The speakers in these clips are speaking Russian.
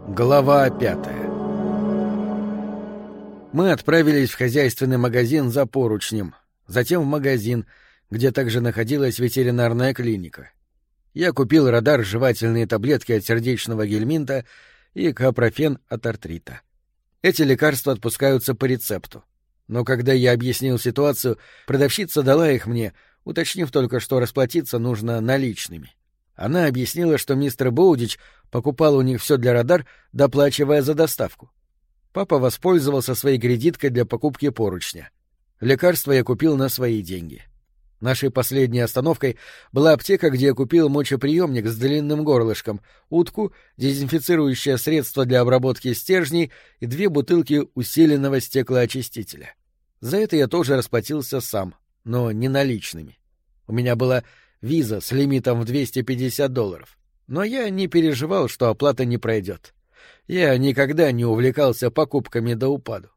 Глава 5. Мы отправились в хозяйственный магазин за поручнем, затем в магазин, где также находилась ветеринарная клиника. Я купил радар, жевательные таблетки от сердечного гельминта и капрофен от артрита. Эти лекарства отпускаются по рецепту. Но когда я объяснил ситуацию, продавщица дала их мне, уточнив только, что расплатиться нужно наличными. Она объяснила, что мистер Боудич покупал у них все для радар, доплачивая за доставку. Папа воспользовался своей кредиткой для покупки поручня. Лекарства я купил на свои деньги. Нашей последней остановкой была аптека, где я купил мочеприемник с длинным горлышком, утку, дезинфицирующее средство для обработки стержней и 2 бутылки усиленного стеклоочистителя. За это я тоже расплатился сам, но не наличными. У меня была виза с лимитом в $250, но я не переживал, что оплата не пройдет. Я никогда не увлекался покупками до упаду.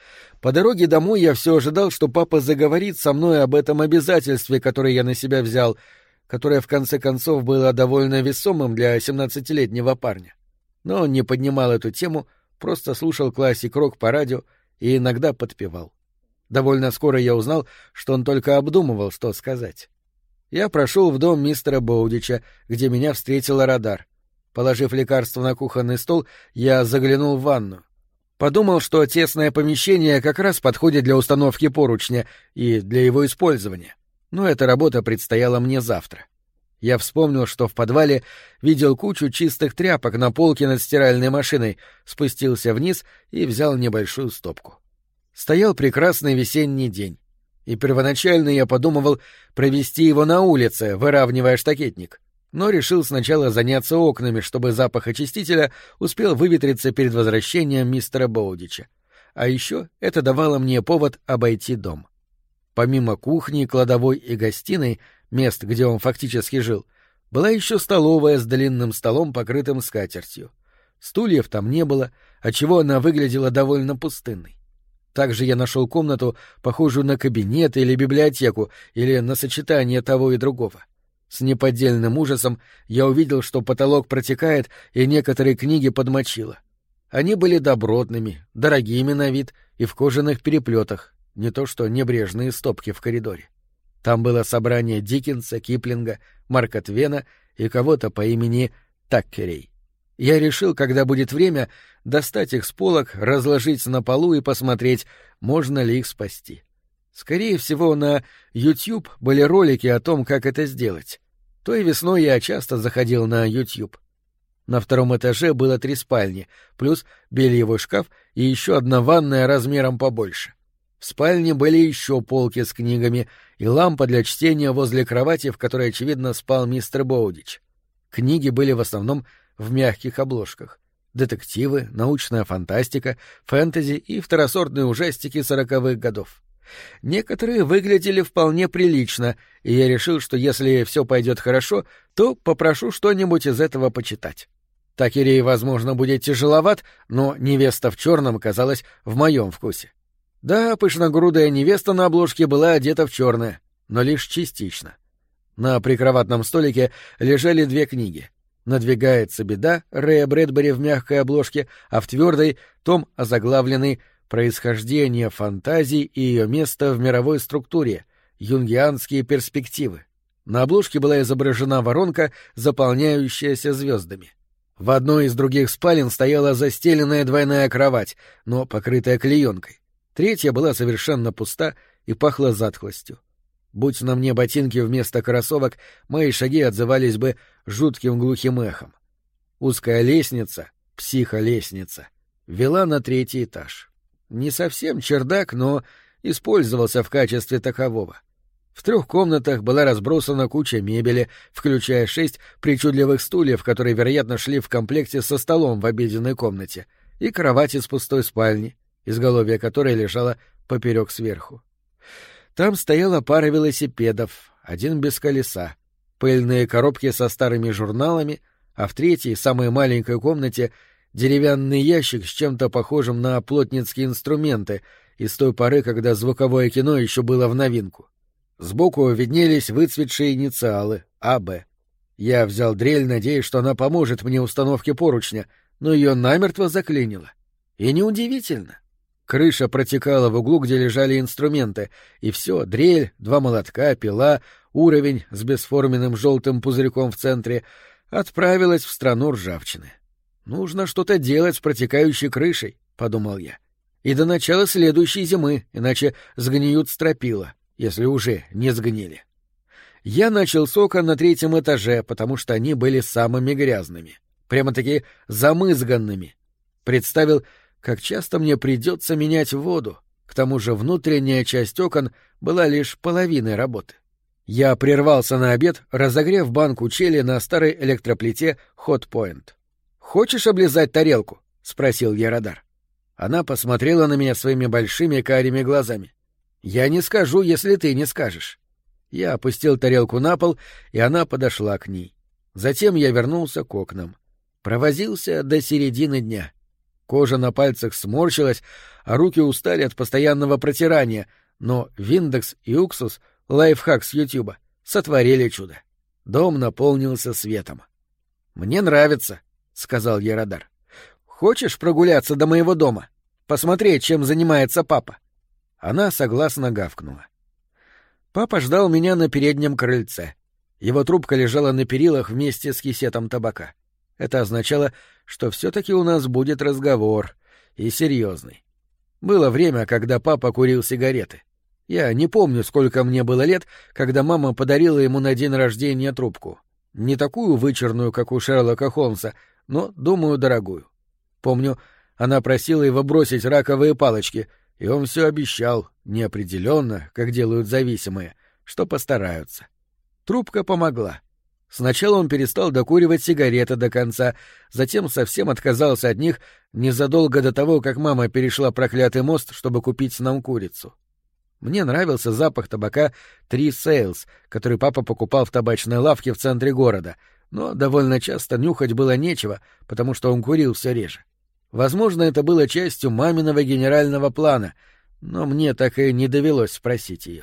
По дороге домой я все ожидал, что папа заговорит со мной об этом обязательстве, которое я на себя взял, которое в конце концов было довольно весомым для 17-летнего парня. Но он не поднимал эту тему, просто слушал классик-рок по радио и иногда подпевал. Довольно скоро я узнал, что он только обдумывал, что сказать. Я прошел в дом мистера Боудича, где меня встретил радар. Положив лекарство на кухонный стол, я заглянул в ванную. Подумал, что тесное помещение как раз подходит для установки поручня и для его использования. Но эта работа предстояла мне завтра. Я вспомнил, что в подвале видел кучу чистых тряпок на полке над стиральной машиной, спустился вниз и взял небольшую стопку. Стоял прекрасный весенний день, и первоначально я подумывал провести его на улице, выравнивая штакетник. Но решил сначала заняться окнами, чтобы запах очистителя успел выветриться перед возвращением мистера Боудича. А еще это давало мне повод обойти дом. Помимо кухни, кладовой и гостиной, мест, где он фактически жил, была еще столовая с длинным столом, покрытым скатертью. Стульев там не было, отчего она выглядела довольно пустынной. Также я нашел комнату, похожую на кабинет или библиотеку, или на сочетание того и другого. С неподдельным ужасом я увидел, что потолок протекает и некоторые книги подмочило. Они были добротными, дорогими на вид и в кожаных переплетах, не то что небрежные стопки в коридоре. Там было собрание Диккенса, Киплинга, Марка Твена и кого-то по имени Таккерей. Я решил, когда будет время, достать их с полок, разложить на полу и посмотреть, можно ли их спасти. Скорее всего, на YouTube были ролики о том, как это сделать. Той весной я часто заходил на YouTube. На 2-м этаже было 3 спальни, плюс бельевой шкаф и еще одна ванная размером побольше. В спальне были еще полки с книгами и лампа для чтения возле кровати, в которой, очевидно, спал мистер Боудич. Книги были в основном в мягких обложках. Детективы, научная фантастика, фэнтези и второсортные ужастики 40-х годов. Некоторые выглядели вполне прилично, и я решил, что если все пойдет хорошо, то попрошу что-нибудь из этого почитать. Такерей, возможно, будет тяжеловат, но «Невеста в черном» казалась в моем вкусе. Да, пышногрудая невеста на обложке была одета в черное, но лишь частично. На прикроватном столике лежали 2 книги. «Надвигается беда» Рэя Брэдбери в мягкой обложке, а в твердой — том, озаглавленный «Происхождение фантазий и ее место в мировой структуре. Юнгианские перспективы». На обложке была изображена воронка, заполняющаяся звездами. В одной из других спален стояла застеленная двойная кровать, но покрытая клеенкой. Третья была совершенно пуста и пахла затхлостью. Будь на мне ботинки вместо кроссовок, мои шаги отзывались бы жутким глухим эхом. Узкая лестница, психолестница, вела на 3-й этаж. Не совсем чердак, но использовался в качестве такового. В 3 комнатах была разбросана куча мебели, включая 6 причудливых стульев, которые, вероятно, шли в комплекте со столом в обеденной комнате, и кровать из пустой спальни, изголовье которой лежало поперек сверху. Там стояла пара велосипедов, 1 без колеса, пыльные коробки со старыми журналами, а в 3-й, самой маленькой комнате, деревянный ящик с чем-то похожим на плотницкие инструменты из той поры, когда звуковое кино еще было в новинку. Сбоку виднелись выцветшие инициалы — АБ. Я взял дрель, надеясь, что она поможет мне в установке поручня, но ее намертво заклинило. И неудивительно. Крыша протекала в углу, где лежали инструменты, и все — дрель, 2 молотка, пила, уровень с бесформенным желтым пузырьком в центре — отправилась в страну ржавчины. «Нужно что-то делать с протекающей крышей», — подумал я. «И до начала следующей зимы, иначе сгниют стропила, если уже не сгнили». Я начал с окон на 3-м этаже, потому что они были самыми грязными, прямо-таки замызганными. Представил, как часто мне придется менять воду, к тому же внутренняя часть окон была лишь половиной работы. Я прервался на обед, разогрев банку чили на старой электроплите Hot Point. «Хочешь облизать тарелку?» — спросил я Радар. Она посмотрела на меня своими большими карими глазами. «Я не скажу, если ты не скажешь». Я опустил тарелку на пол, и она подошла к ней. Затем я вернулся к окнам. Провозился до середины дня. Кожа на пальцах сморщилась, а руки устали от постоянного протирания, но Виндекс и уксус, лайфхак с Ютуба, сотворили чудо. Дом наполнился светом. «Мне нравится», — сказал я Радар. «Хочешь прогуляться до моего дома? Посмотреть, чем занимается папа?» Она согласно гавкнула. Папа ждал меня на переднем крыльце. Его трубка лежала на перилах вместе с кисетом табака. Это означало, что все-таки у нас будет разговор, и серьезный. Было время, когда папа курил сигареты. Я не помню, сколько мне было лет, когда мама подарила ему на день рождения трубку. Не такую вычурную, как у Шерлока Холмса, но, думаю, дорогую. Помню, она просила его бросить раковые палочки, и он все обещал, неопределенно, как делают зависимые, что постараются. Трубка помогла. Сначала он перестал докуривать сигареты до конца, затем совсем отказался от них незадолго до того, как мама перешла проклятый мост, чтобы купить нам курицу. Мне нравился запах табака Three Sales, который папа покупал в табачной лавке в центре города, но довольно часто нюхать было нечего, потому что он курил все реже. Возможно, это было частью маминого генерального плана, но мне так и не довелось спросить ее.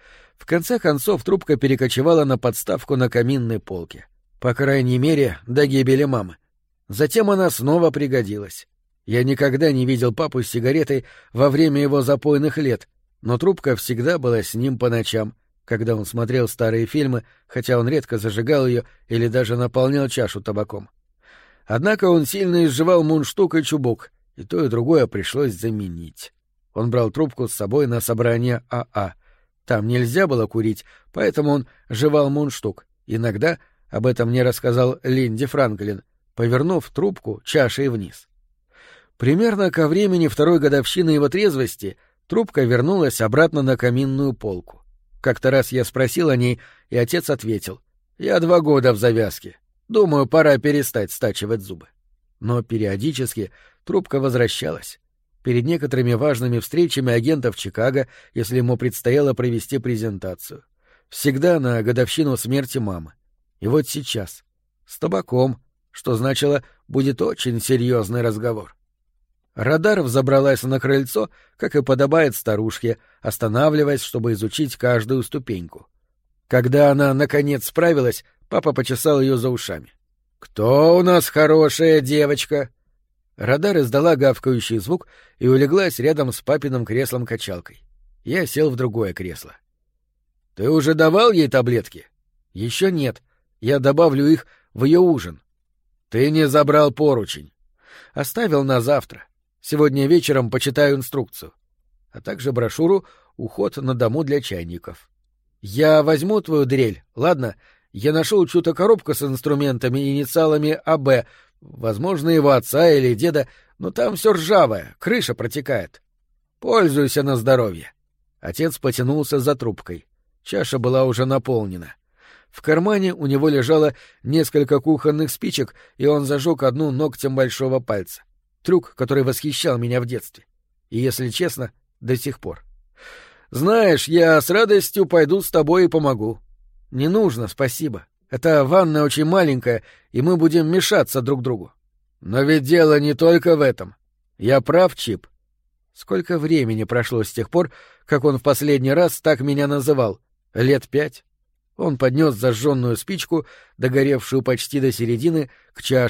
В конце концов трубка перекочевала на подставку на каминной полке. По крайней мере, до гибели мамы. Затем она снова пригодилась. Я никогда не видел папу с сигаретой во время его запойных лет, но трубка всегда была с ним по ночам, когда он смотрел старые фильмы, хотя он редко зажигал ее или даже наполнял чашу табаком. Однако он сильно изживал мундштук и чубук, и то и другое пришлось заменить. Он брал трубку с собой на собрание АА. Там нельзя было курить, поэтому он жевал мундштук. Иногда, об этом мне рассказал Линди Франклин, повернув трубку чашей вниз. Примерно ко времени 2-й годовщины его трезвости трубка вернулась обратно на каминную полку. Как-то раз я спросил о ней, и отец ответил: «Я 2 года в завязке. Думаю, пора перестать стачивать зубы». Но периодически трубка возвращалась. Перед некоторыми важными встречами агентов Чикаго, если ему предстояло провести презентацию. Всегда на годовщину смерти мамы. И вот сейчас. С табаком, что значило, будет очень серьезный разговор. Радар взобралась на крыльцо, как и подобает старушке, останавливаясь, чтобы изучить каждую ступеньку. Когда она, наконец, справилась, папа почесал ее за ушами. «Кто у нас хорошая девочка?» Радар издала гавкающий звук и улеглась рядом с папиным креслом-качалкой. Я сел в другое кресло. «Ты уже давал ей таблетки?» «Еще нет. Я добавлю их в ее ужин». «Ты не забрал поручень». «Оставил на завтра. Сегодня вечером почитаю инструкцию. А также брошюру «Уход на дому для чайников». Я возьму твою дрель, ладно? Я нашел чью-то коробку с инструментами и инициалами АБ, возможно, его отца или деда, но там все ржавое, крыша протекает. Пользуйся на здоровье». Отец потянулся за трубкой. Чаша была уже наполнена. В кармане у него лежало несколько кухонных спичек, и он зажег одну ногтем большого пальца. Трюк, который восхищал меня в детстве. И, если честно, до сих пор. «Знаешь, я с радостью пойду с тобой и помогу». «Не нужно, спасибо. Эта ванна очень маленькая, и мы будем мешаться друг другу». «Но ведь дело не только в этом. Я прав, Чип?» Сколько времени прошло с тех пор, как он в последний раз так меня называл? 5 лет. Он поднес зажженную спичку, догоревшую почти до середины, к чаше,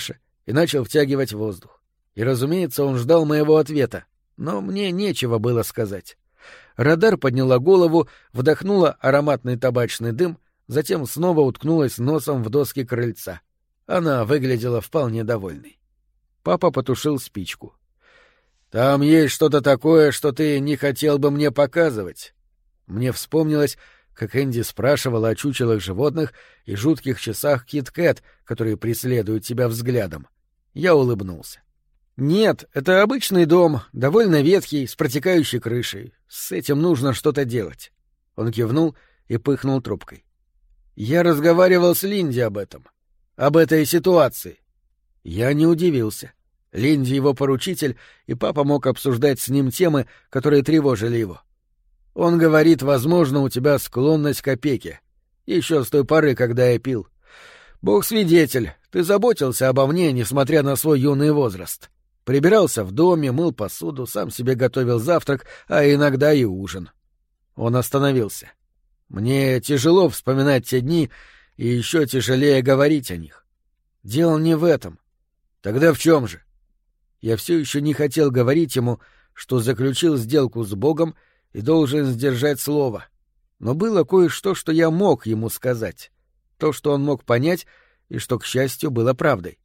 и начал втягивать воздух. И, разумеется, он ждал моего ответа, но мне нечего было сказать. Радар подняла голову, вдохнула ароматный табачный дым, затем снова уткнулась носом в доски крыльца. Она выглядела вполне довольной. Папа потушил спичку. «Там есть что-то такое, что ты не хотел бы мне показывать». Мне вспомнилось, как Энди спрашивала о чучелах животных и жутких часах Кит-Кэт, которые преследуют тебя взглядом. Я улыбнулся. «Нет, это обычный дом, довольно ветхий, с протекающей крышей. С этим нужно что-то делать». Он кивнул и пыхнул трубкой. «Я разговаривал с Линди об этом. Об этой ситуации». Я не удивился. Линди его поручитель, и папа мог обсуждать с ним темы, которые тревожили его. Он говорит, возможно, у тебя склонность к опеке. Еще с той поры, когда я пил. Бог свидетель, ты заботился обо мне, несмотря на свой юный возраст. Прибирался в доме, мыл посуду, сам себе готовил завтрак, а иногда и ужин. Он остановился. Мне тяжело вспоминать те дни, и еще тяжелее говорить о них. Дело не в этом. Тогда в чем же? Я все еще не хотел говорить ему, что заключил сделку с Богом и должен сдержать слово. Но было кое-что, что я мог ему сказать. То, что он мог понять, и что, к счастью, было правдой.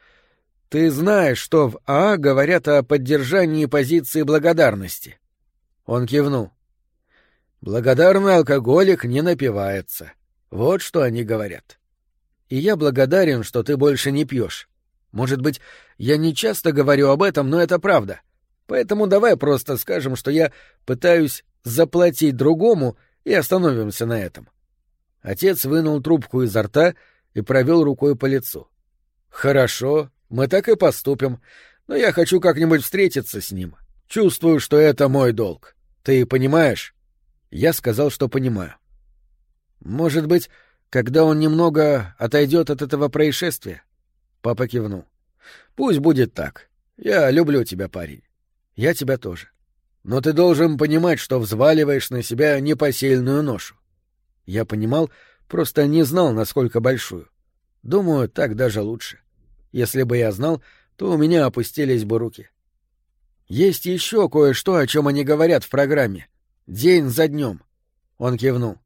Ты знаешь, что в АА говорят о поддержании позиции благодарности. Он кивнул. Благодарный алкоголик не напивается. Вот что они говорят. И я благодарен, что ты больше не пьешь. Может быть, я не часто говорю об этом, но это правда. Поэтому давай просто скажем, что я пытаюсь заплатить другому, и остановимся на этом. Отец вынул трубку изо рта и провел рукой по лицу. Хорошо, мы так и поступим, но я хочу как-нибудь встретиться с ним. Чувствую, что это мой долг. Ты понимаешь? Я сказал, что понимаю. Может быть, когда он немного отойдет от этого происшествия? Папа кивнул. Пусть будет так. Я люблю тебя, парень. Я тебя тоже. Но ты должен понимать, что взваливаешь на себя непосильную ношу. Я понимал, просто не знал, насколько большую. Думаю, так даже лучше. Если бы я знал, то у меня опустились бы руки. Есть еще кое-что, о чем они говорят в программе. День за днем. Он кивнул.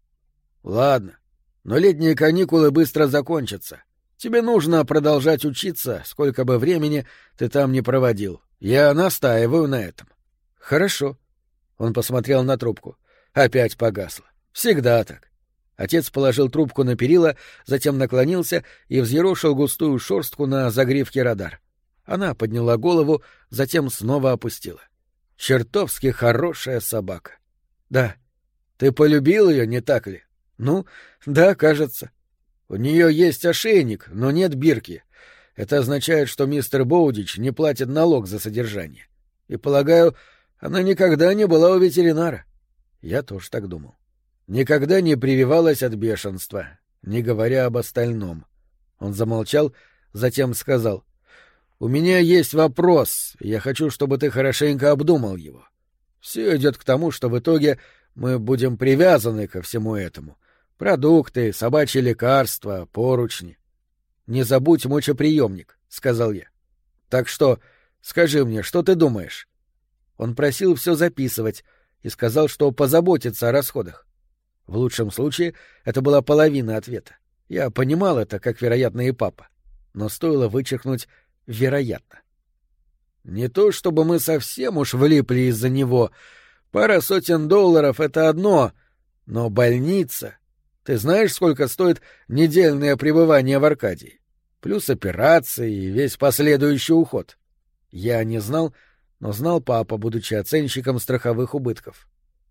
Ладно, но летние каникулы быстро закончатся. Тебе нужно продолжать учиться, сколько бы времени ты там ни проводил. Я настаиваю на этом. Хорошо. Он посмотрел на трубку. Опять погасла. Всегда так. Отец положил трубку на перила, затем наклонился и взъерошил густую шерстку на загривке радар. Она подняла голову, затем снова опустила. Чертовски хорошая собака. Да. Ты полюбил ее, не так ли? Ну, да, кажется. У нее есть ошейник, но нет бирки. Это означает, что мистер Боудич не платит налог за содержание. И, полагаю, она никогда не была у ветеринара. Я тоже так думал. Никогда не прививалась от бешенства, не говоря об остальном. Он замолчал, затем сказал: «У меня есть вопрос, и я хочу, чтобы ты хорошенько обдумал его. Все идет к тому, что в итоге мы будем привязаны ко всему этому. Продукты, собачьи лекарства, поручни. Не забудь мочеприемник», — сказал я. «Так что, скажи мне, что ты думаешь?» Он просил все записывать и сказал, что позаботится о расходах. В лучшем случае это была половина ответа. Я понимал это, как, вероятно, и папа. Но стоило вычеркнуть «вероятно». Не то чтобы мы совсем уж влипли из-за него. Пара сотен долларов — это одно, но больница... Ты знаешь, сколько стоит недельное пребывание в Аркадии? Плюс операции и весь последующий уход. Я не знал, но знал папа, будучи оценщиком страховых убытков.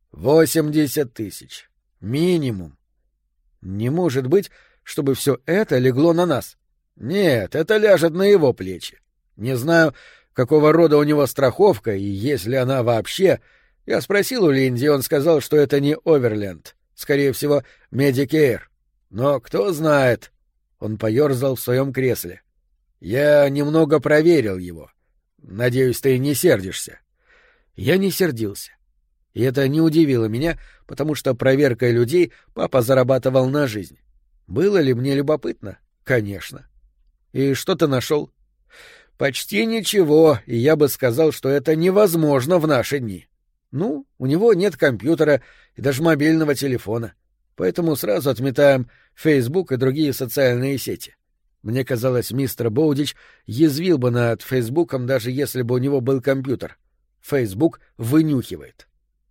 80 тысяч. Минимум. Не может быть, чтобы все это легло на нас. Нет, это ляжет на его плечи. Не знаю, какого рода у него страховка и есть ли она вообще. Я спросил у Линди, и он сказал, что это не Оверленд. Скорее всего, Medicare. Но кто знает. Он поерзал в своем кресле. Я немного проверил его. Надеюсь, ты не сердишься. Я не сердился. И это не удивило меня, потому что проверкой людей папа зарабатывал на жизнь. Было ли мне любопытно? Конечно. И что ты нашел? Почти ничего, и я бы сказал, что это невозможно в наши дни. Ну, у него нет компьютера и даже мобильного телефона, поэтому сразу отметаем Facebook и другие социальные сети. Мне казалось, мистер Боудич язвил бы над Фейсбуком, даже если бы у него был компьютер. Facebook вынюхивает.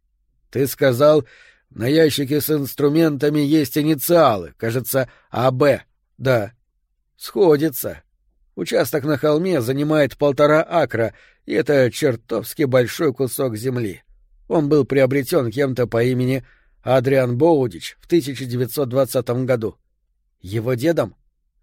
Ты сказал, на ящике с инструментами есть инициалы, кажется, АБ. Да. Сходится. Участок на холме занимает 1,5 акра, и это чертовски большой кусок земли. Он был приобретен кем-то по имени Адриан Боудич в 1920 году. Его дедом?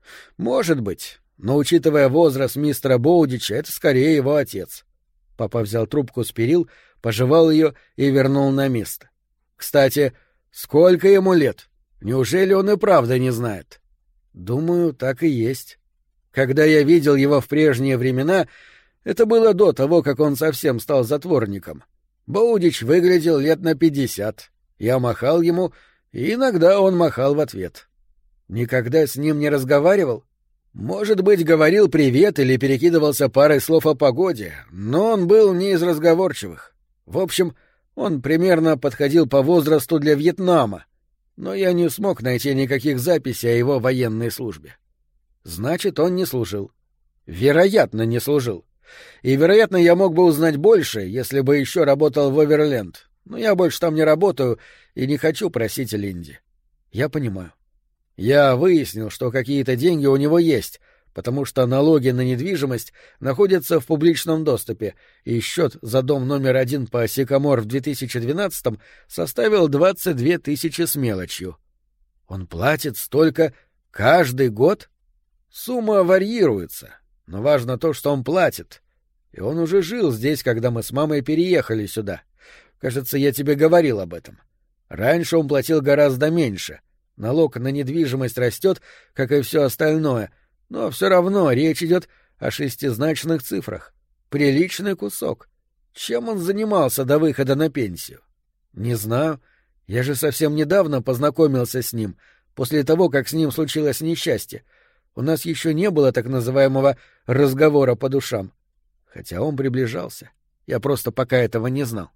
Может быть, но, учитывая возраст мистера Боудича, это скорее его отец. Папа взял трубку с перил, пожевал ее и вернул на место. Кстати, сколько ему лет? Неужели он и правда не знает? Думаю, так и есть. Когда я видел его в прежние времена, это было до того, как он совсем стал затворником. Боудич выглядел лет на 50. Я махал ему, и иногда он махал в ответ. Никогда с ним не разговаривал? Может быть, говорил привет или перекидывался парой слов о погоде, но он был не из разговорчивых. В общем, он примерно подходил по возрасту для Вьетнама, но я не смог найти никаких записей о его военной службе. Значит, он не служил. Вероятно, не служил. И, вероятно, я мог бы узнать больше, если бы еще работал в Оверленд. Но я больше там не работаю и не хочу просить Линди. Я понимаю. Я выяснил, что какие-то деньги у него есть, потому что налоги на недвижимость находятся в публичном доступе, и счет за дом номер 1 по Сикамор в 2012-м составил 22 тысячи с мелочью. Он платит столько каждый год? Сумма варьируется, но важно то, что он платит. И он уже жил здесь, когда мы с мамой переехали сюда. Кажется, я тебе говорил об этом. Раньше он платил гораздо меньше. Налог на недвижимость растет, как и все остальное, но все равно речь идет о 6-значных цифрах. Приличный кусок. Чем он занимался до выхода на пенсию? Не знаю. Я же совсем недавно познакомился с ним, после того, как с ним случилось несчастье. У нас еще не было так называемого разговора по душам. Хотя он приближался. Я просто пока этого не знал.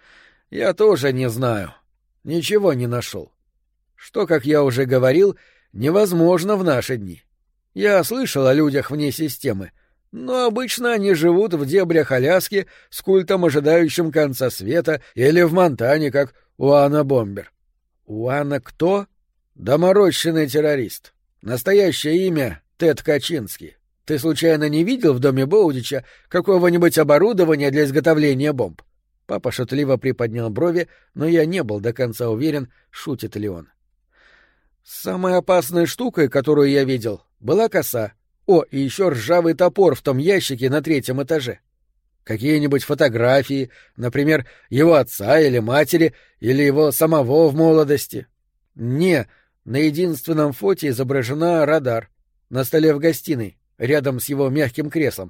Я тоже не знаю. Ничего не нашел. Что, как я уже говорил, невозможно в наши дни. Я слышал о людях вне системы, но обычно они живут в дебрях Аляски с культом, ожидающим конца света, или в Монтане, как Уана Бомбер. Уана кто? Доморощенный террорист. Настоящее имя — Тед Качинский. Ты случайно не видел в доме Боудича какого-нибудь оборудования для изготовления бомб? Папа шутливо приподнял брови, но я не был до конца уверен, шутит ли он. Самой опасной штукой, которую я видел, была коса. О, и еще ржавый топор в том ящике на 3-м этаже. Какие-нибудь фотографии, например, его отца или матери, или его самого в молодости. Не, на единственном фото изображена радар. На столе в гостиной, рядом с его мягким креслом.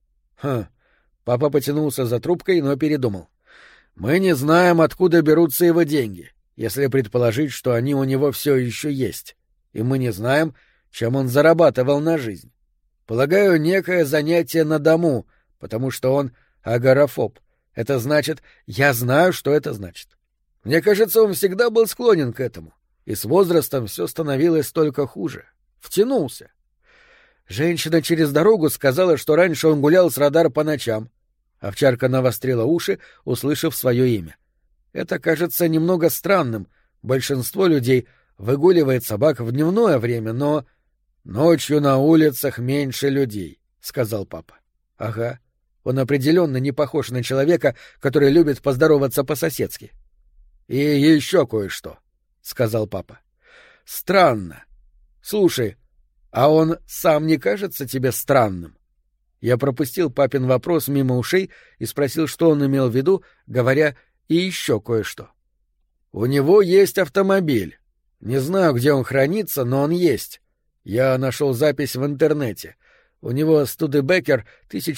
Папа потянулся за трубкой, но передумал. Мы не знаем, откуда берутся его деньги, если предположить, что они у него все еще есть. И мы не знаем, чем он зарабатывал на жизнь. Полагаю, некое занятие на дому, потому что он агорафоб. Это значит, я знаю, что это значит. Мне кажется, он всегда был склонен к этому. И с возрастом все становилось только хуже. Втянулся. Женщина через дорогу сказала, что раньше он гулял с радар по ночам. Овчарка навострила уши, услышав свое имя. Это кажется немного странным. Большинство людей выгуливает собак в дневное время, но... Ночью на улицах меньше людей, — сказал папа. Ага. Он определенно не похож на человека, который любит поздороваться по-соседски. И еще кое-что, — сказал папа. Странно. Слушай, а он сам не кажется тебе странным? Я пропустил папин вопрос мимо ушей и спросил, что он имел в виду, говоря «и еще кое-что». У него есть автомобиль. Не знаю, где он хранится, но он есть. Я нашел запись в интернете. У него Студебекер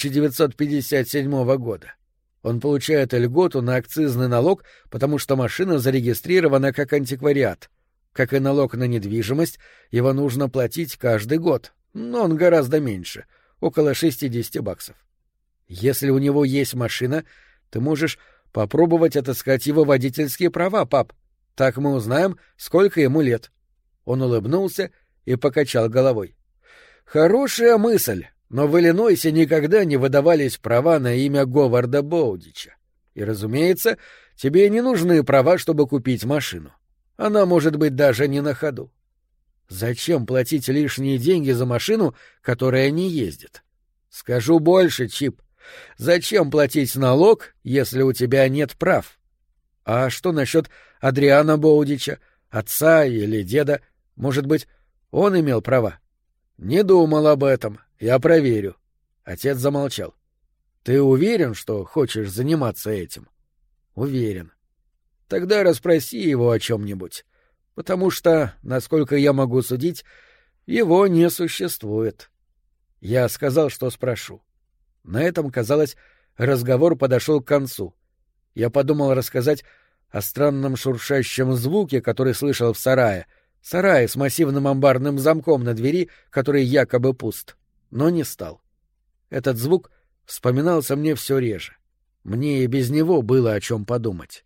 1957 года. Он получает льготу на акцизный налог, потому что машина зарегистрирована как антиквариат. Как и налог на недвижимость, его нужно платить каждый год, но он гораздо меньше. около $60. Если у него есть машина, ты можешь попробовать отыскать его водительские права, пап. Так мы узнаем, сколько ему лет». Он улыбнулся и покачал головой. «Хорошая мысль, но в Иллинойсе никогда не выдавались права на имя Говарда Боудича. И, разумеется, тебе не нужны права, чтобы купить машину. Она может быть даже не на ходу. Зачем платить лишние деньги за машину, которая не ездит? Скажу больше, Чип. Зачем платить налог, если у тебя нет прав? А что насчет Адриана Боудича, отца или деда? Может быть, он имел права? Не думал об этом. Я проверю. Отец замолчал. Ты уверен, что хочешь заниматься этим? Уверен. Тогда расспроси его о чем-нибудь. Потому что, насколько я могу судить, его не существует. Я сказал, что спрошу. На этом, казалось, разговор подошел к концу. Я подумал рассказать о странном шуршащем звуке, который слышал в сарае с массивным амбарным замком на двери, который якобы пуст, но не стал. Этот звук вспоминался мне все реже. Мне и без него было о чем подумать.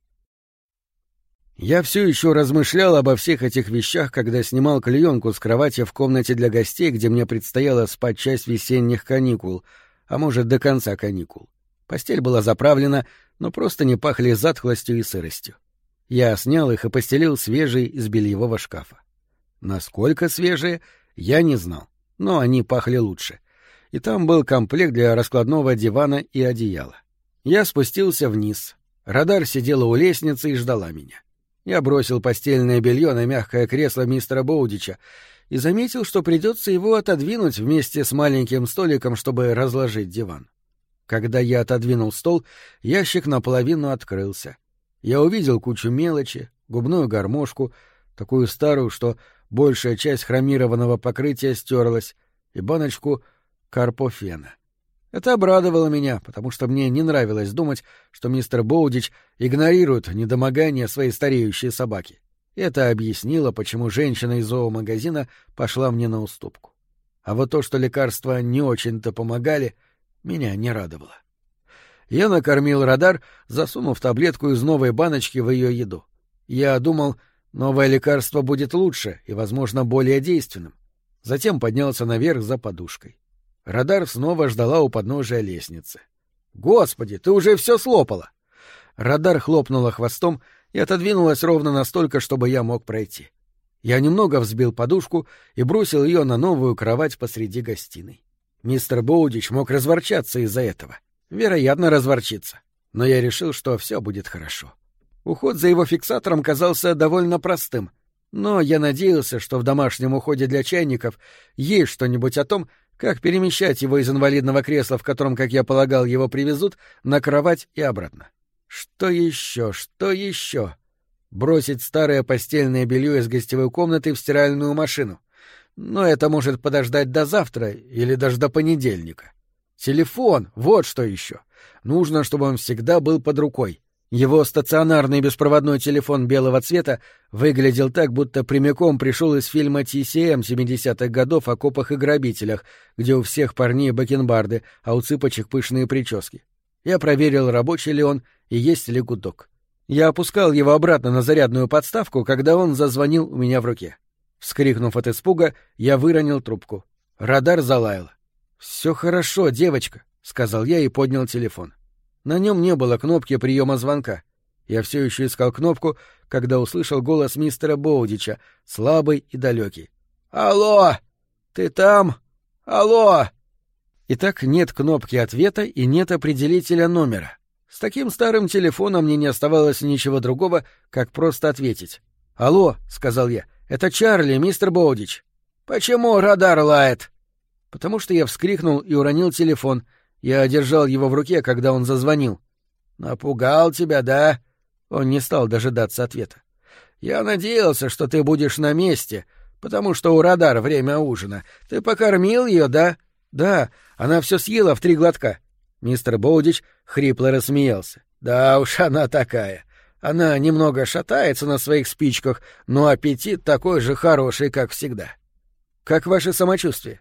Я все еще размышлял обо всех этих вещах, когда снимал клеенку с кровати в комнате для гостей, где мне предстояло спать часть весенних каникул, а может, до конца каникул. Постель была заправлена, но просто не пахли затхлостью и сыростью. Я снял их и постелил свежие из бельевого шкафа. Насколько свежие, я не знал, но они пахли лучше. И там был комплект для раскладного дивана и одеяла. Я спустился вниз. Радар сидела у лестницы и ждала меня. Я бросил постельное белье на мягкое кресло мистера Боудича и заметил, что придется его отодвинуть вместе с маленьким столиком, чтобы разложить диван. Когда я отодвинул стол, ящик наполовину открылся. Я увидел кучу мелочи, губную гармошку, такую старую, что большая часть хромированного покрытия стерлась, и баночку карпофена. Это обрадовало меня, потому что мне не нравилось думать, что мистер Боудич игнорирует недомогание своей стареющей собаки. Это объяснило, почему женщина из зоомагазина пошла мне на уступку. А вот то, что лекарства не очень-то помогали, меня не радовало. Я накормил Радар, засунув таблетку из новой баночки в ее еду. Я думал, новое лекарство будет лучше и, возможно, более действенным. Затем поднялся наверх за подушкой. Радар снова ждала у подножия лестницы. «Господи, ты уже все слопала!» Радар хлопнула хвостом и отодвинулась ровно настолько, чтобы я мог пройти. Я немного взбил подушку и бросил ее на новую кровать посреди гостиной. Мистер Боудич мог разворчаться из-за этого. Вероятно, разворчиться. Но я решил, что все будет хорошо. Уход за его фиксатором казался довольно простым, но я надеялся, что в домашнем уходе для чайников есть что-нибудь о том, как перемещать его из инвалидного кресла, в котором, как я полагал, его привезут, на кровать и обратно. Что еще? Бросить старое постельное белье из гостевой комнаты в стиральную машину. Но это может подождать до завтра или даже до понедельника. Телефон — вот что еще. Нужно, чтобы он всегда был под рукой. Его стационарный беспроводной телефон белого цвета выглядел так, будто прямиком пришел из фильма TCM 70-х годов о копах и грабителях, где у всех парней бакенбарды, а у цыпочек пышные прически. Я проверил, рабочий ли он и есть ли гудок. Я опускал его обратно на зарядную подставку, когда он зазвонил у меня в руке. Вскрикнув от испуга, я выронил трубку. Радар залаял. «Все хорошо, девочка», — сказал я и поднял телефон. На нем не было кнопки приема звонка. Я все еще искал кнопку, когда услышал голос мистера Боудича, слабый и далекий. «Алло! Ты там? Алло!» Итак, нет кнопки ответа и нет определителя номера. С таким старым телефоном мне не оставалось ничего другого, как просто ответить. «Алло», — сказал я, — «это Чарли, мистер Боудич». «Почему радар лает?» «Потому что я вскрикнул и уронил телефон. Я держал его в руке, когда он зазвонил». «Напугал тебя, да?» Он не стал дожидаться ответа. «Я надеялся, что ты будешь на месте, потому что у радар время ужина. Ты покормил ее, да?» «Да, она все съела в 3 глотка». Мистер Боудич хрипло рассмеялся. «Да уж она такая. Она немного шатается на своих спичках, но аппетит такой же хороший, как всегда». «Как ваше самочувствие?»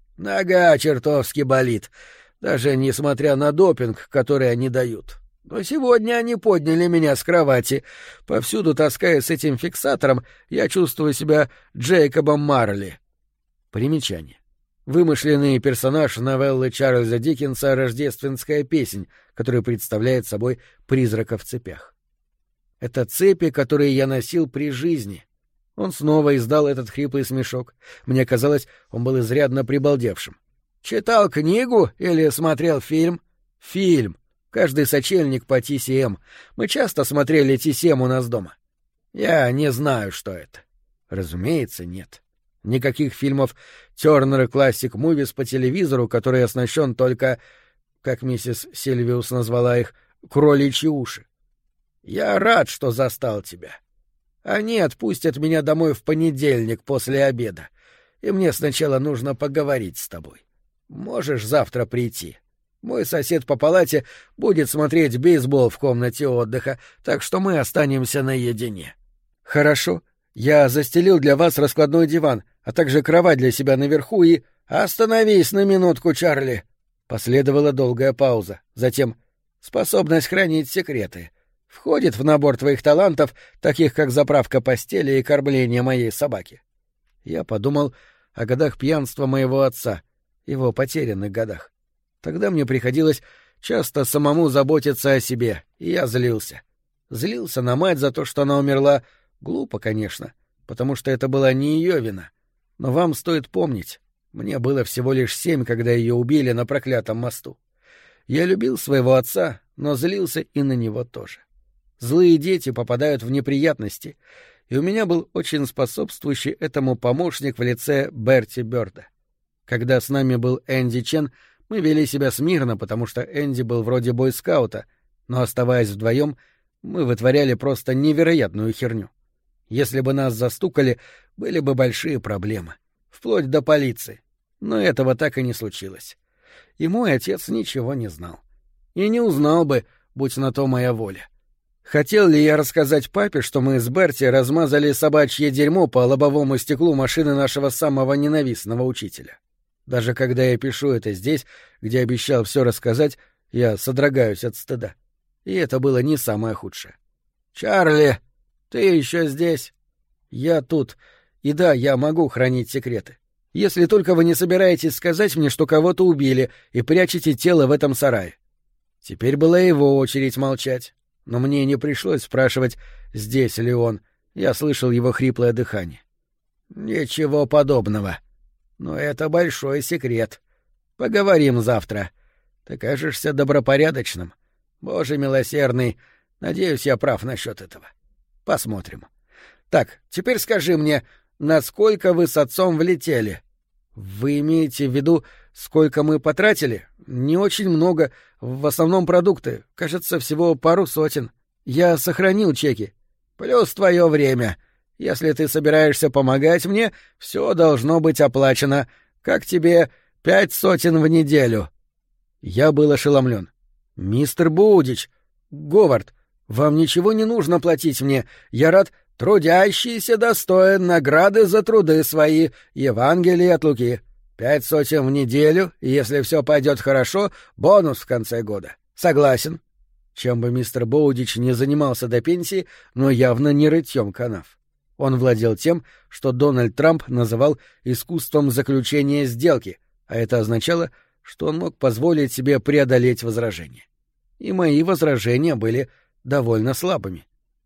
Нога чертовски болит, даже несмотря на допинг, который они дают. Но сегодня они подняли меня с кровати. Повсюду таская с этим фиксатором, я чувствую себя Джейкобом Марли. Примечание. Вымышленный персонаж новеллы Чарльза Диккенса «Рождественская песнь», который представляет собой призрака в цепях. Это цепи, которые я носил при жизни. Он снова издал этот хриплый смешок. Мне казалось, он был изрядно прибалдевшим. «Читал книгу или смотрел фильм?» «Фильм. Каждый сочельник по TCM. Мы часто смотрели TCM у нас дома». «Я не знаю, что это». «Разумеется, нет. Никаких фильмов Turner Classic Movies по телевизору, который оснащен только, как миссис Сильвиус назвала их, кроличьи уши. Я рад, что застал тебя. Они отпустят меня домой в понедельник после обеда, и мне сначала нужно поговорить с тобой. Можешь завтра прийти? Мой сосед по палате будет смотреть бейсбол в комнате отдыха, так что мы останемся наедине». «Хорошо. Я застелил для вас раскладной диван, а также кровать для себя наверху и...» «Остановись на минутку, Чарли!» Последовала долгая пауза. Затем «способность хранить секреты. Входит в набор твоих талантов, таких как заправка постели и кормление моей собаки». Я подумал о годах пьянства моего отца, его потерянных годах. Тогда мне приходилось часто самому заботиться о себе, и я злился. Злился на мать за то, что она умерла. Глупо, конечно, потому что это была не ее вина. Но вам стоит помнить, мне было всего лишь 7, когда ее убили на проклятом мосту. Я любил своего отца, но злился и на него тоже. Злые дети попадают в неприятности, и у меня был очень способствующий этому помощник в лице Берти Бёрда. Когда с нами был Энди Чен, мы вели себя смирно, потому что Энди был вроде бойскаута, но, оставаясь вдвоем, мы вытворяли просто невероятную херню. Если бы нас застукали, были бы большие проблемы, вплоть до полиции. Но этого так и не случилось. И мой отец ничего не знал. И не узнал бы, будь на то моя воля. Хотел ли я рассказать папе, что мы с Берти размазали собачье дерьмо по лобовому стеклу машины нашего самого ненавистного учителя? Даже когда я пишу это здесь, где обещал все рассказать, я содрогаюсь от стыда. И это было не самое худшее. «Чарли, ты еще здесь?» «Я тут. И да, я могу хранить секреты. Если только вы не собираетесь сказать мне, что кого-то убили, и прячете тело в этом сарае». Теперь была его очередь молчать. Но мне не пришлось спрашивать, здесь ли он. Я слышал его хриплое дыхание. «Ничего подобного. Но это большой секрет. Поговорим завтра. Ты кажешься добропорядочным. Боже милосердный, надеюсь, я прав насчет этого. Посмотрим. Так, теперь скажи мне, насколько вы с отцом влетели? Вы имеете в виду, сколько мы потратили? Не очень много, в основном продукты, кажется, всего пару сотен. Я сохранил чеки. Плюс твое время. Если ты собираешься помогать мне, все должно быть оплачено. Как тебе 500 в неделю?» Я был ошеломлен. «Мистер Боудич, Говард, вам ничего не нужно платить мне. Я рад, трудящийся достоин награды за труды свои. Евангелие от Луки. 500 в неделю, и если все пойдет хорошо, бонус в конце года. Согласен?» Чем бы мистер Боудич не занимался до пенсии, но явно не рытьем канав. Он владел тем, что Дональд Трамп называл искусством заключения сделки, а это означало, что он мог позволить себе преодолеть возражения. И мои возражения были довольно слабыми.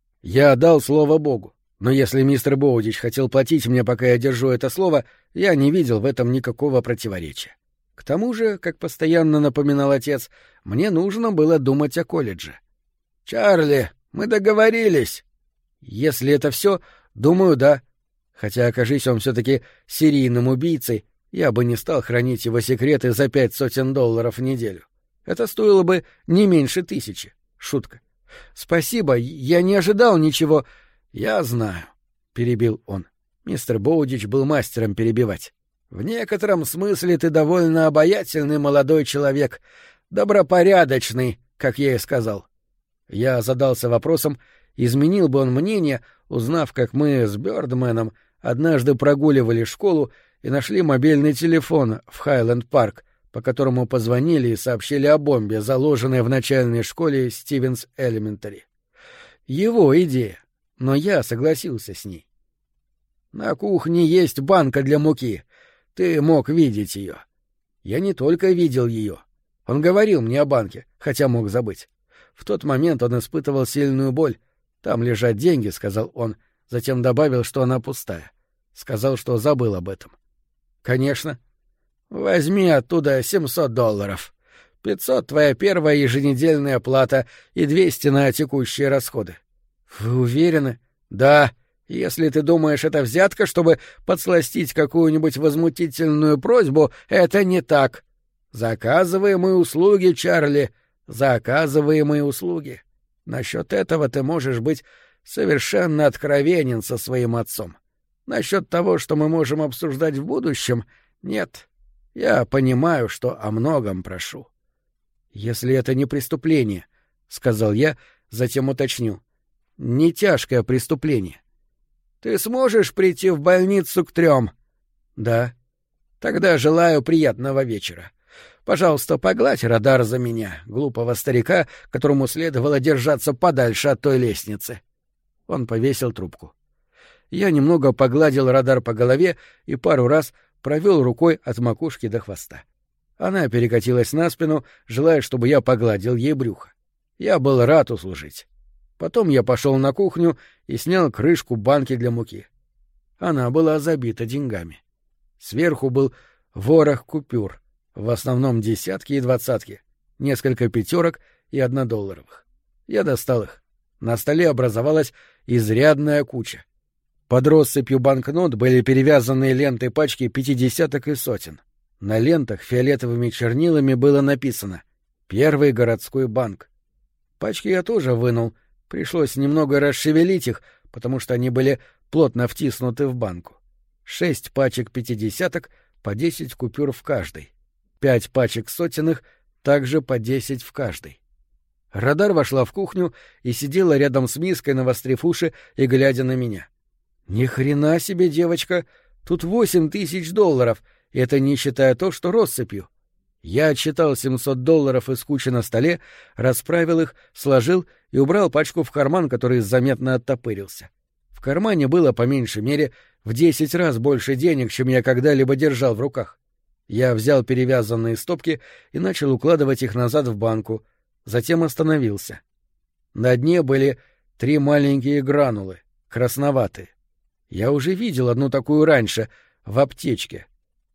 Я дал слово Богу, но если мистер Боудич хотел платить мне, пока я держу это слово, я не видел в этом никакого противоречия. К тому же, как постоянно напоминал отец, мне нужно было думать о колледже. «Чарли, мы договорились!» «Если это все, думаю, да. Хотя, окажись он все-таки серийным убийцей, я бы не стал хранить его секреты за $500 в неделю. Это стоило бы не меньше 1000. Шутка. Спасибо, я не ожидал ничего. Я знаю, — перебил он. Мистер Боудич был мастером перебивать. В некотором смысле ты довольно обаятельный молодой человек, добропорядочный, как я и сказал. Я задался вопросом, изменил бы он мнение, узнав, как мы с Бёрдменом однажды прогуливали школу и нашли мобильный телефон в Хайленд-парк, по которому позвонили и сообщили о бомбе, заложенной в начальной школе Стивенс Элементари. Его идея, но я согласился с ней. На кухне есть банка для муки. Ты мог видеть ее. Я не только видел ее. Он говорил мне о банке, хотя мог забыть. В тот момент он испытывал сильную боль. «Там лежат деньги», — сказал он, затем добавил, что она пустая. Сказал, что забыл об этом. «Конечно. Возьми оттуда $700. 500 — твоя первая еженедельная плата и 200 на текущие расходы». «Вы уверены?» «Да. Если ты думаешь, это взятка, чтобы подсластить какую-нибудь возмутительную просьбу, это не так. Заказываемые услуги, Чарли, заказываемые услуги. Насчет этого ты можешь быть совершенно откровенен со своим отцом. Насчет того, что мы можем обсуждать в будущем, нет. Я понимаю, что о многом прошу». «Если это не преступление», — сказал я, затем уточнил, — «не тяжкое преступление». «Ты сможешь прийти в больницу к 3? «Да». «Тогда желаю приятного вечера. Пожалуйста, погладь радар за меня, глупого старика, которому следовало держаться подальше от той лестницы». Он повесил трубку. Я немного погладил радар по голове и пару раз провел рукой от макушки до хвоста. Она перекатилась на спину, желая, чтобы я погладил ей брюхо. Я был рад услужить. Потом я пошел на кухню и снял крышку банки для муки. Она была забита деньгами. Сверху был ворох купюр, в основном десятки и двадцатки, несколько пятерок и $1. Я достал их. На столе образовалась изрядная куча. Под россыпью банкнот были перевязаны лентой пачки пятидесяток и сотен. На лентах фиолетовыми чернилами было написано «Первый городской банк». Пачки я тоже вынул. Пришлось немного расшевелить их, потому что они были плотно втиснуты в банку. 6 пачек пятидесяток, по 10 купюр в каждой. 5 пачек сотенных, также по 10 в каждой. Радар вошла в кухню и сидела рядом с миской, навострив уши и глядя на меня. «Ни хрена себе, девочка! Тут $8000, и это не считая то, что россыпью». Я отсчитал $700 из кучи на столе, расправил их, сложил и убрал пачку в карман, который заметно оттопырился. В кармане было, по меньшей мере, в 10 раз больше денег, чем я когда-либо держал в руках. Я взял перевязанные стопки и начал укладывать их назад в банку, затем остановился. На дне были 3 маленькие гранулы, красноватые. Я уже видел одну такую раньше, в аптечке.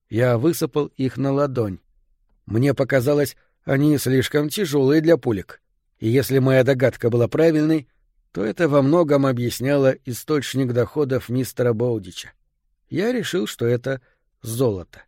Я высыпал их на ладонь. Мне показалось, они слишком тяжелые для пулек. И если моя догадка была правильной, то это во многом объясняло источник доходов мистера Боудича. Я решил, что это золото.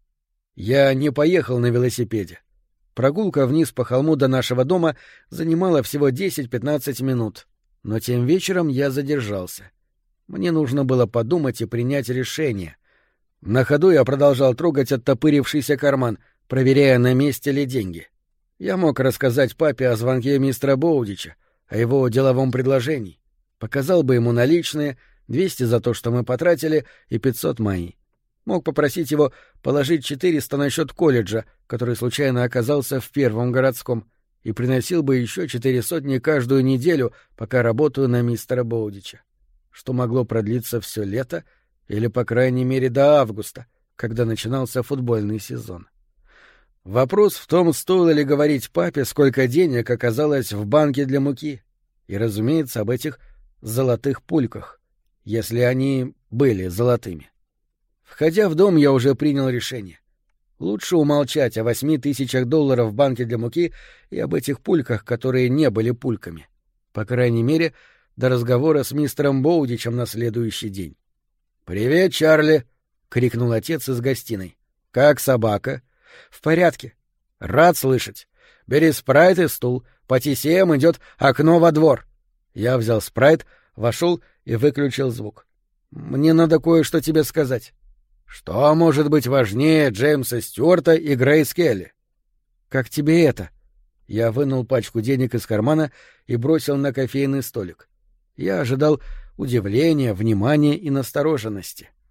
Я не поехал на велосипеде. Прогулка вниз по холму до нашего дома занимала всего 10-15 минут, но тем вечером я задержался. Мне нужно было подумать и принять решение. На ходу я продолжал трогать оттопырившийся карман, проверяя, на месте ли деньги. Я мог рассказать папе о звонке мистера Боудича, о его деловом предложении. Показал бы ему наличные, 200 за то, что мы потратили, и 500 мои. Мог попросить его положить 400 на счет колледжа, который случайно оказался в первом городском, и приносил бы еще 400 каждую неделю, пока работаю на мистера Боудича. Что могло продлиться все лето или, по крайней мере, до августа, когда начинался футбольный сезон. Вопрос в том, стоило ли говорить папе, сколько денег оказалось в банке для муки, и, разумеется, об этих золотых пульках, если они были золотыми. Входя в дом, я уже принял решение. Лучше умолчать о $8000 в банке для муки и об этих пульках, которые не были пульками. По крайней мере, до разговора с мистером Боудичем на следующий день. «Привет, Чарли!» — крикнул отец из гостиной. «Как собака?» «В порядке». «Рад слышать. Бери спрайт и стул. По TCM идет окно во двор». Я взял спрайт, вошел и выключил звук. «Мне надо кое-что тебе сказать». «Что может быть важнее Джеймса Стюарта и Грейс Келли?» «Как тебе это?» Я вынул пачку денег из кармана и бросил на кофейный столик. Я ожидал удивления, внимания и настороженности.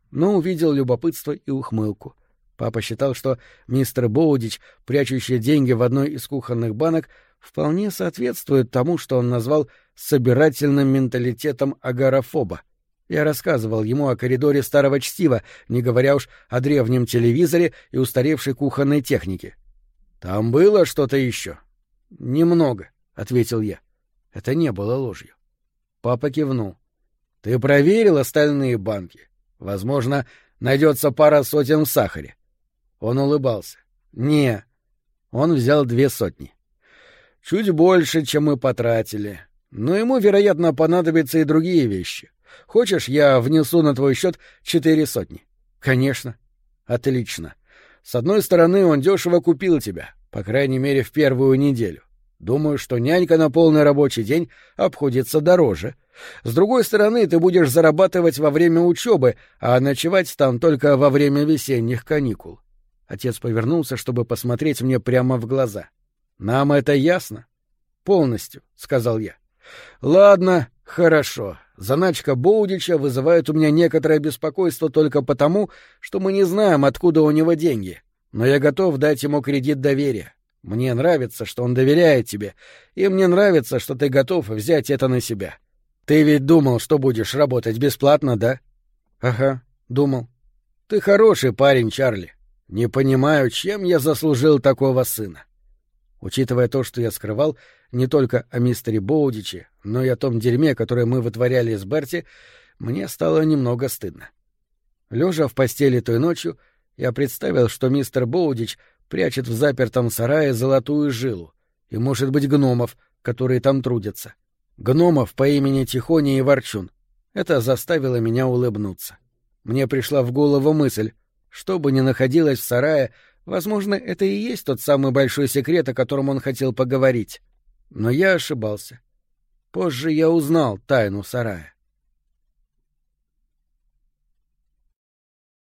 но увидел любопытство и ухмылку. Папа считал, что мистер Боудич, прячущий деньги в одной из кухонных банок, вполне соответствует тому, что он назвал собирательным менталитетом агорафоба. Я рассказывал ему о коридоре старого чтива, не говоря уж о древнем телевизоре и устаревшей кухонной технике. «Там было что-то еще?» «Немного», — ответил я. Это не было ложью. Папа кивнул. «Ты проверил остальные банки? Возможно, найдется пара сотен в сахаре». Он улыбался. «Не». Он взял 200. «Чуть больше, чем мы потратили. Но ему, вероятно, понадобятся и другие вещи. Хочешь, я внесу на твой счет 400?» «Конечно». «Отлично. С одной стороны, он дешево купил тебя, по крайней мере, в первую неделю. Думаю, что нянька на полный рабочий день обходится дороже. С другой стороны, ты будешь зарабатывать во время учебы, а ночевать там только во время весенних каникул». Отец повернулся, чтобы посмотреть мне прямо в глаза. «Нам это ясно?» «Полностью», — сказал я. «Ладно, хорошо. Заначка Боудича вызывает у меня некоторое беспокойство только потому, что мы не знаем, откуда у него деньги. Но я готов дать ему кредит доверия. Мне нравится, что он доверяет тебе, и мне нравится, что ты готов взять это на себя. Ты ведь думал, что будешь работать бесплатно, да?» «Ага, думал». «Ты хороший парень, Чарли. Не понимаю, чем я заслужил такого сына». Учитывая то, что я скрывал не только о мистере Боудиче, но и о том дерьме, которое мы вытворяли с Берти, мне стало немного стыдно. Лежа в постели той ночью, я представил, что мистер Боудич прячет в запертом сарае золотую жилу, и, может быть, гномов, которые там трудятся. Гномов по имени Тихоня и Ворчун. Это заставило меня улыбнуться. Мне пришла в голову мысль, что бы ни находилось в сарае, возможно, это и есть тот самый большой секрет, о котором он хотел поговорить. Но я ошибался. Позже я узнал тайну сарая.